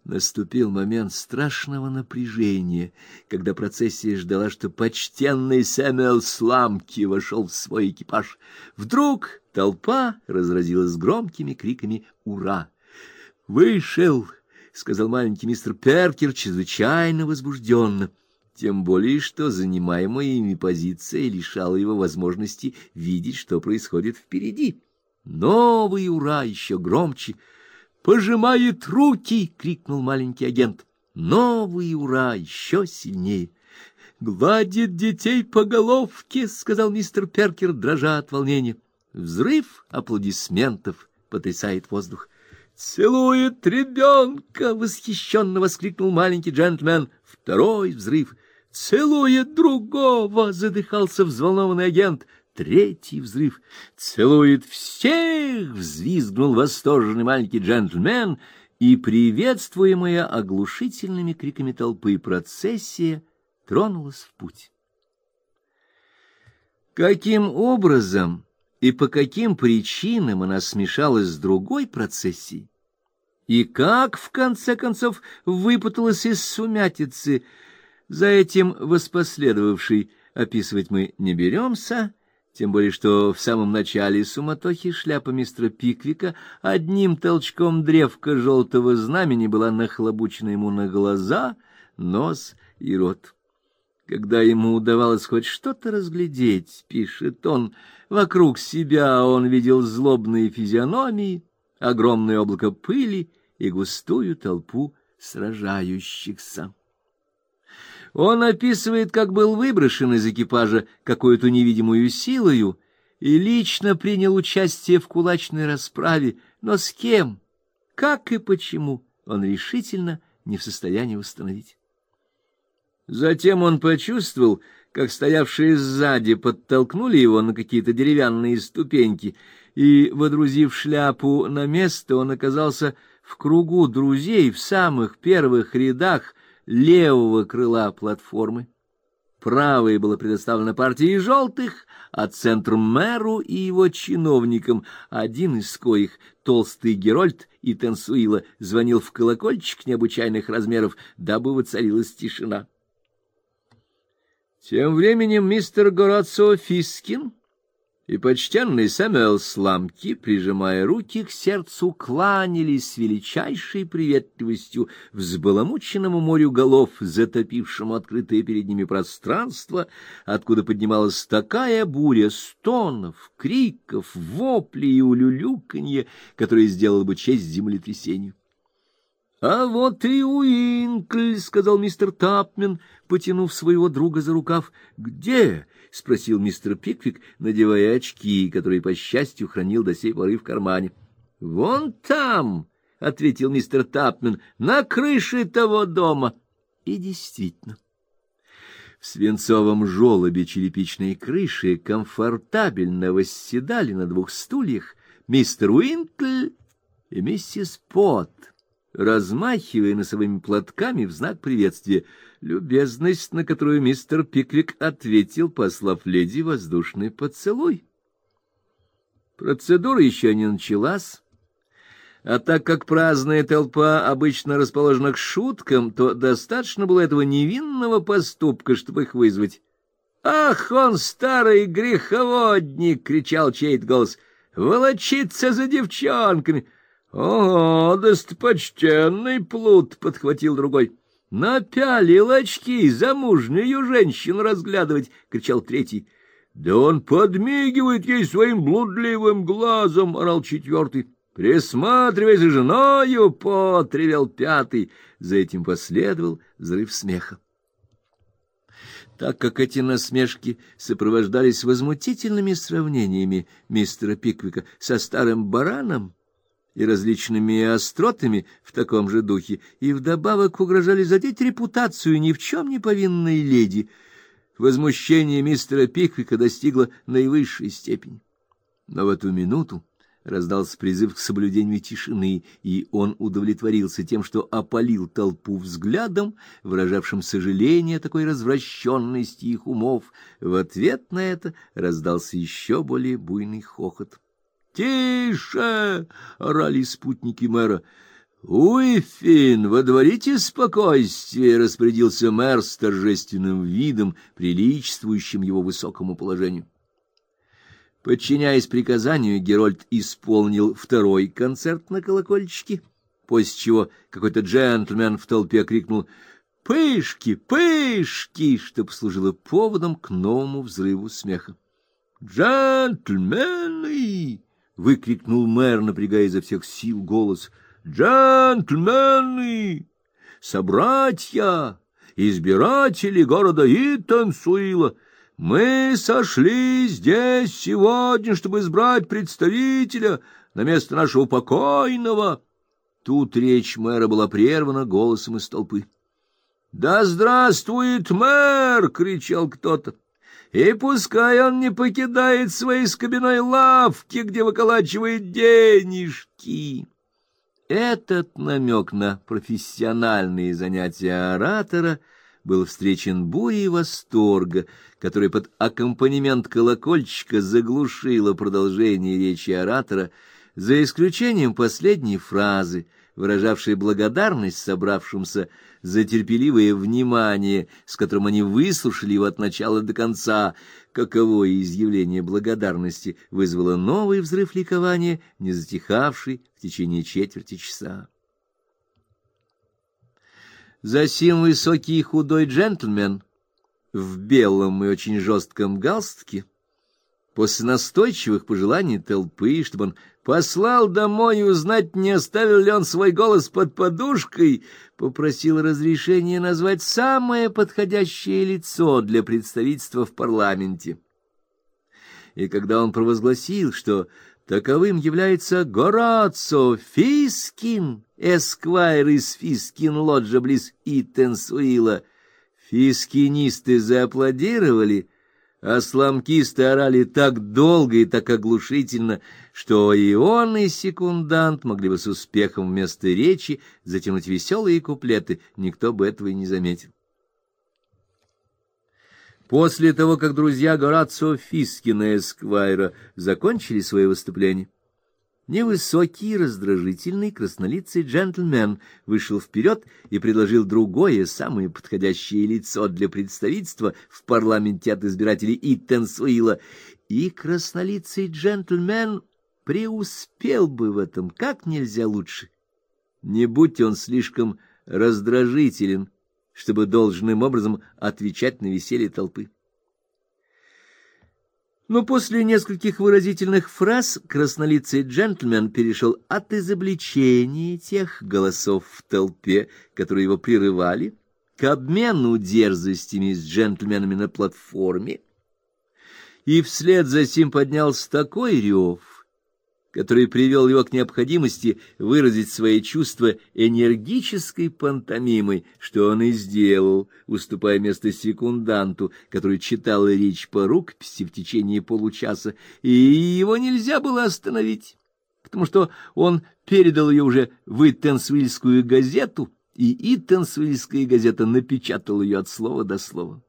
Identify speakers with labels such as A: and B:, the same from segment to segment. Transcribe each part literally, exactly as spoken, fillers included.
A: Наступил момент страшного напряжения, когда процессия ждала, что почтенный Сэмюэл Сламки вошел в свой экипаж. Вдруг толпа разразилась громкими криками «Ура!». «Вышел!» — сказал маленький мистер Перкер чрезвычайно возбужденно, тем более что занимаемая ими позиция лишала его возможности видеть, что происходит впереди. Новый «Ура!» еще громче. «Пожимает руки!» — крикнул маленький агент. Новый «Ура!» еще сильнее. «Гладит детей по головке!» — сказал мистер Перкер, дрожа от волнения. Взрыв аплодисментов потрясает воздух. «Целует ребенка!» — восхищенно воскликнул маленький джентльмен. Второй взрыв. «Целует другого!» — задыхался взволнованный агент. Третий взрыв. «Целует всех!» — взвизгнул восторженный маленький джентльмен, и, приветствуемая оглушительными криками толпы, процессия тронулась в путь. Каким образом и по каким причинам она смешалась с другой процессией, и как, в конце концов, выпуталась из сумятицы, за этим воспоследовавшей описывать мы не беремся, тем более что в самом начале суматохи шляпа мистера Пиквика одним толчком древка желтого знамени была нахлобучена ему на глаза, нос и рот. Когда ему удавалось хоть что-то разглядеть, пишет он, вокруг себя он видел злобные физиономии, огромное облако пыли и густую толпу сражающихся. Он описывает, как был выброшен из экипажа какой-то невидимую силою и лично принял участие в кулачной расправе, но с кем, как и почему, он решительно не в состоянии установить. Затем он почувствовал, как стоявшие сзади подтолкнули его на какие-то деревянные ступеньки, и, водрузив шляпу на место, он оказался в кругу друзей в самых первых рядах левого крыла платформы. Правое было предоставлено партии желтых, а центр мэру и его чиновникам, один из коих, толстый Герольд и Тенсуила, звонил в колокольчик необычайных размеров, дабы воцарилась тишина. Тем временем мистер Горацио Фискин и почтенный Сэмюэл Сламки, прижимая руки к сердцу, кланялись с величайшей приветливостью взбаламученному морю голов, затопившему открытое перед ними пространство, откуда поднималась такая буря стонов, криков, воплей и улюлюканья, которая сделала бы честь землетрясению. — А вот и Уинкль, — сказал мистер Тапмен, потянув своего друга за рукав. — Где? — спросил мистер Пиквик, надевая очки, которые, по счастью, хранил до сей поры в кармане. — Вон там, — ответил мистер Тапмен, — на крыше того дома. И действительно, в свинцовом желобе черепичной крыши комфортабельно восседали на двух стульях мистер Уинкль и миссис Пот, размахивая носовыми платками в знак приветствия, любезность, на которую мистер Пиквик ответил, послав леди воздушный поцелуй. Процедура еще не началась, а так как праздная толпа обычно расположена к шуткам, то достаточно было этого невинного поступка, чтобы их вызвать. «Ах, он старый греховодник!» — кричал чей-то голос. «Волочится за девчонками!» «Ого, достопочтенный плут!» — подхватил другой. «Напялил очки, замужнюю женщину разглядывать!» — кричал третий. «Да он подмигивает ей своим блудливым глазом!» — орал четвертый. «Присматривай за женою!» — потревел пятый. За этим последовал взрыв смеха. Так как эти насмешки сопровождались возмутительными сравнениями мистера Пиквика со старым бараном и различными остротами в таком же духе, и вдобавок угрожали задеть репутацию ни в чем не повинной леди, возмущение мистера Пиквика достигло наивысшей степени. Но в эту минуту раздался призыв к соблюдению тишины, и он удовлетворился тем, что опалил толпу взглядом, выражавшим сожаление о такой развращенности их умов. В ответ на это раздался еще более буйный хохот. «Тише!» — орали спутники мэра. Уиффин, водворите спокойствие, — распорядился мэр с торжественным видом, приличествующим его высокому положению. Подчиняясь приказанию, Герольд исполнил второй концерт на колокольчике, после чего какой-то джентльмен в толпе крикнул «Пышки! Пышки!», что послужило поводом к новому взрыву смеха. «Джентльмены!» — выкрикнул мэр, напрягая изо всех сил голос. «Джентльмены! Собратья! Избиратели города Итансуила! Мы сошли здесь сегодня, чтобы избрать представителя на место нашего покойного». Тут речь мэра была прервана голосом из толпы. «Да здравствует мэр!» — кричал кто-то. «И пускай он не покидает своей скобяной лавки, где выколачивает денежки». Этот намек на профессиональные занятия оратора был встречен бурей восторга, которая под аккомпанемент колокольчика заглушила продолжение речи оратора, за исключением последней фразы, выражавшей благодарность собравшимся за терпеливое внимание, с которым они выслушали его от начала до конца. Каковое изъявление благодарности вызвало новый взрыв ликования, не затихавший в течение четверти часа. Засим высокий и худой джентльмен в белом и очень жестком галстуке, после настойчивых пожеланий толпы, чтобы он послал домой и узнать, не оставил ли он свой голос под подушкой, попросил разрешения назвать самое подходящее лицо для представительства в парламенте. И когда он провозгласил, что таковым является Горацио Фискин, эсквайр из Фискин-лоджа близ Итансуила, фискинисты зааплодировали, а сламкисты орали так долго и так оглушительно, что и он, и секундант могли бы с успехом вместо речи затянуть веселые куплеты, никто бы этого и не заметил. После того, как друзья Горацио Фискина эсквайра закончили свое выступление, невысокий, раздражительный, краснолицый джентльмен вышел вперед и предложил другое, самое подходящее лицо для представительства в парламенте от избирателей Итансуила, и краснолицый джентльмен преуспел бы в этом как нельзя лучше, не будь он слишком раздражителен, чтобы должным образом отвечать на веселье толпы. Но после нескольких выразительных фраз краснолицый джентльмен перешел от изобличения тех голосов в толпе, которые его прерывали, к обмену дерзостями с джентльменами на платформе, и вслед за сим поднялся такой рев, который привел его к необходимости выразить свои чувства энергической пантомимой, что он и сделал, уступая место секунданту, который читал речь по рукописи в течение получаса, и его нельзя было остановить, потому что он передал ее уже в Итансуильскую газету, и Итансуильская газета напечатала ее от слова до слова.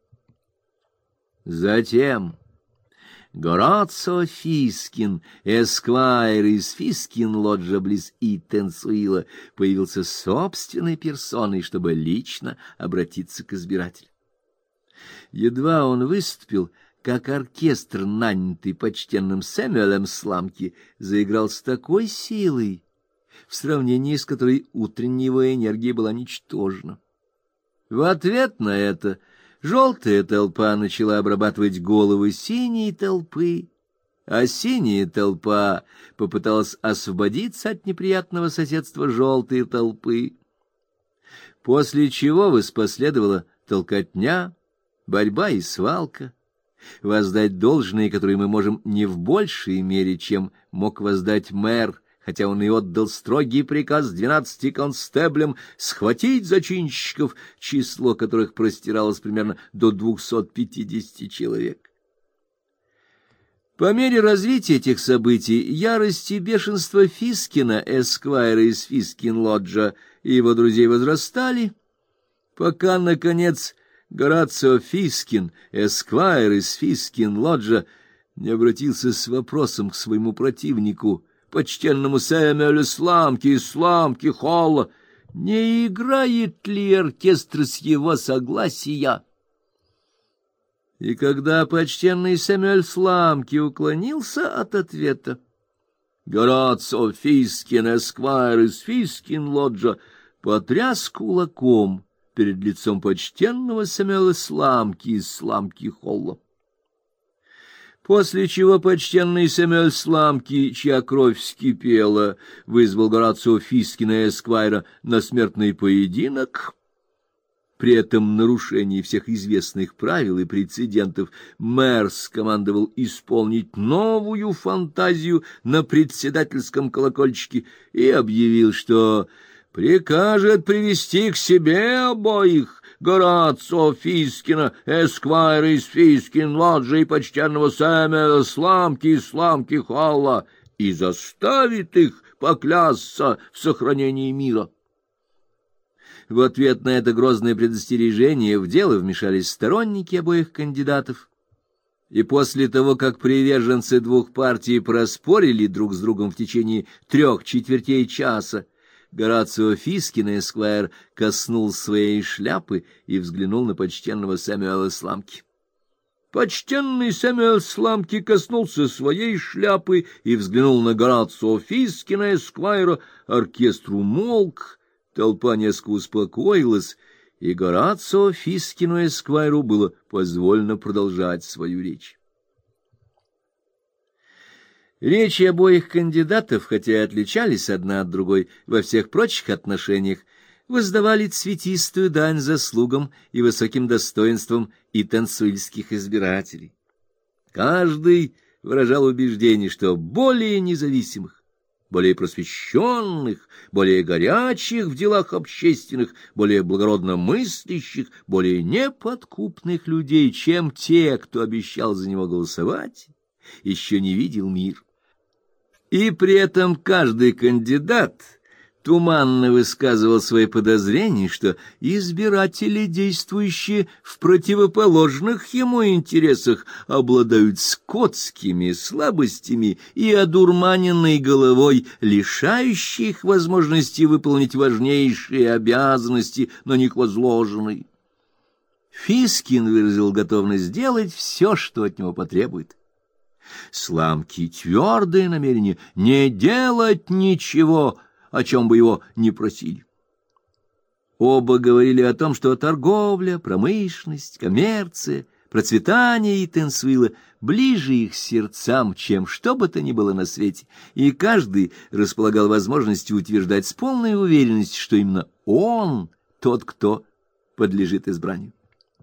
A: Затем Горацио Фискин, эсквайр из Фискин-лоджа близ Итансуила, появился собственной персоной, чтобы лично обратиться к избирателям. Едва он выступил, как оркестр, нанятый почтенным Сэмюэлем Сламки, заиграл с такой силой, в сравнении с которой утренняя его энергия была ничтожна. В ответ на это желтая толпа начала обрабатывать головы синей толпы, а синяя толпа попыталась освободиться от неприятного соседства желтой толпы. После чего воспоследовала толкотня, борьба и свалка, воздать должное, которое мы можем не в большей мере, чем мог воздать мэр, хотя он и отдал строгий приказ двенадцати констеблям схватить зачинщиков, число которых простиралось примерно до двухсот пятидесяти человек. По мере развития этих событий ярость и бешенство Фискина, эсквайра из Фискин-лоджа, и его друзей возрастали, пока, наконец, Горацио Фискин, эсквайр из Фискин-лоджа, не обратился с вопросом к своему противнику, почтенному Сэмюэлю Сламки из Сламки Холла, не играет ли оркестр с его согласия? И когда почтенный Сэмюэль Сламки уклонился от ответа, Горацио Фискин, эсквайр из Фискин-лоджа, потряс кулаком перед лицом почтенного Сэмюэля Сламки из Сламки-холла. После чего почтенный Сэмюэль Сламки, чья кровь вскипела, вызвал Горацио Фискина, эсквайра, на смертный поединок. При этом нарушении всех известных правил и прецедентов мэр скомандовал исполнить новую фантазию на председательском колокольчике и объявил, что прикажет привести к себе обоих, Горацио Фискина, эсквайра из Фискин-лоджи и почтенного Сэмюэля Сламки из Сламки-холла, и заставит их поклясться в сохранении мира. В ответ на это грозное предостережение в дело вмешались сторонники обоих кандидатов, и после того, как приверженцы двух партий проспорили друг с другом в течение трех четвертей часа, Горацио Фискин, эсквайр, коснулся своей шляпы и взглянул на почтенного Сэмюэля Сламки. Почтенный Сэмюэль Сламки коснулся своей шляпы и взглянул на Горацио Фискина, эсквайра. Оркестр умолк. Толпа несколько успокоилась, и Горацио Фискину эсквайру было позволено продолжать свою речь. Речи обоих кандидатов, хотя и отличались одна от другой во всех прочих отношениях, воздавали цветистую дань заслугам и высоким достоинствам итансуильских избирателей. Каждый выражал убеждение, что более независимых, более просвещенных, более горячих в делах общественных, более благородно мыслящих, более неподкупных людей, чем те, кто обещал за него голосовать, еще не видел мир. И при этом каждый кандидат туманно высказывал свои подозрения, что избиратели, действующие в противоположных ему интересах, обладают скотскими слабостями и одурманенной головой, лишающей их возможности выполнить важнейшие обязанности, на них возложенные. Фискин выразил готовность сделать все, что от него потребует. Сламки твердое намерение не делать ничего, о чем бы его ни просили. Оба говорили о том, что торговля, промышленность, коммерция, процветание Итансуила ближе их сердцам, чем что бы то ни было на свете, и каждый располагал возможностью утверждать с полной уверенностью, что именно он тот, кто подлежит избранию.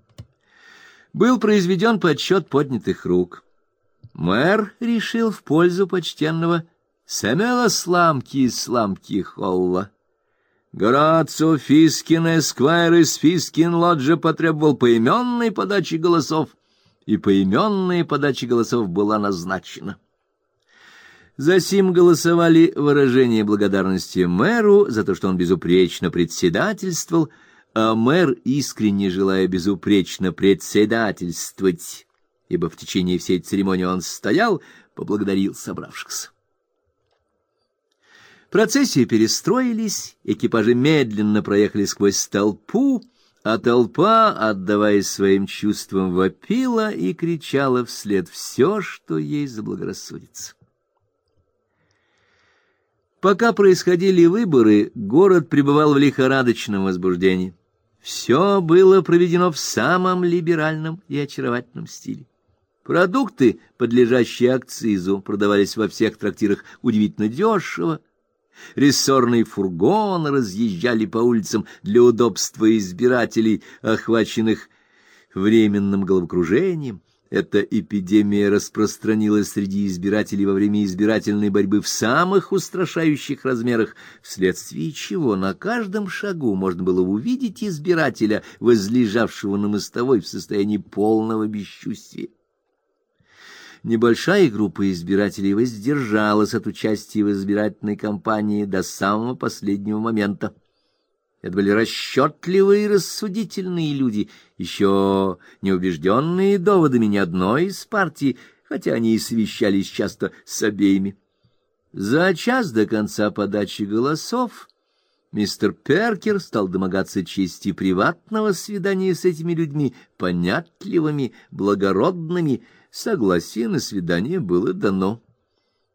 A: Был произведен подсчет поднятых рук. Мэр решил в пользу почтенного Сэмюэля Сламки из Сламки-холла. Горацио Фискин, эсквайр из Фискин-лоджа, потребовал поименной подачи голосов, и поименная подача голосов была назначена. Засим голосовали выражение благодарности мэру за то, что он безупречно председательствовал, а мэр, искренне желая безупречно председательствовать, ибо в течение всей церемонии он стоял, поблагодарил собравшихся. Процессии перестроились, экипажи медленно проехали сквозь толпу, а толпа, отдаваясь своим чувствам, вопила и кричала вслед все, что ей заблагорассудится. Пока происходили выборы, город пребывал в лихорадочном возбуждении. Все было проведено в самом либеральном и очаровательном стиле. Продукты, подлежащие акцизу, продавались во всех трактирах удивительно дешево. Рессорные фургоны разъезжали по улицам для удобства избирателей, охваченных временным головокружением. Эта эпидемия распространилась среди избирателей во время избирательной борьбы в самых устрашающих размерах, вследствие чего на каждом шагу можно было увидеть избирателя, возлежавшего на мостовой в состоянии полного бесчувствия. Небольшая группа избирателей воздержалась от участия в избирательной кампании до самого последнего момента. Это были расчетливые и рассудительные люди, еще не убежденные доводами ни одной из партий, хотя они и совещались часто с обеими. За час до конца подачи голосов мистер Перкер стал домогаться чести приватного свидания с этими людьми, понятливыми, благородными. Согласие на свидание было дано.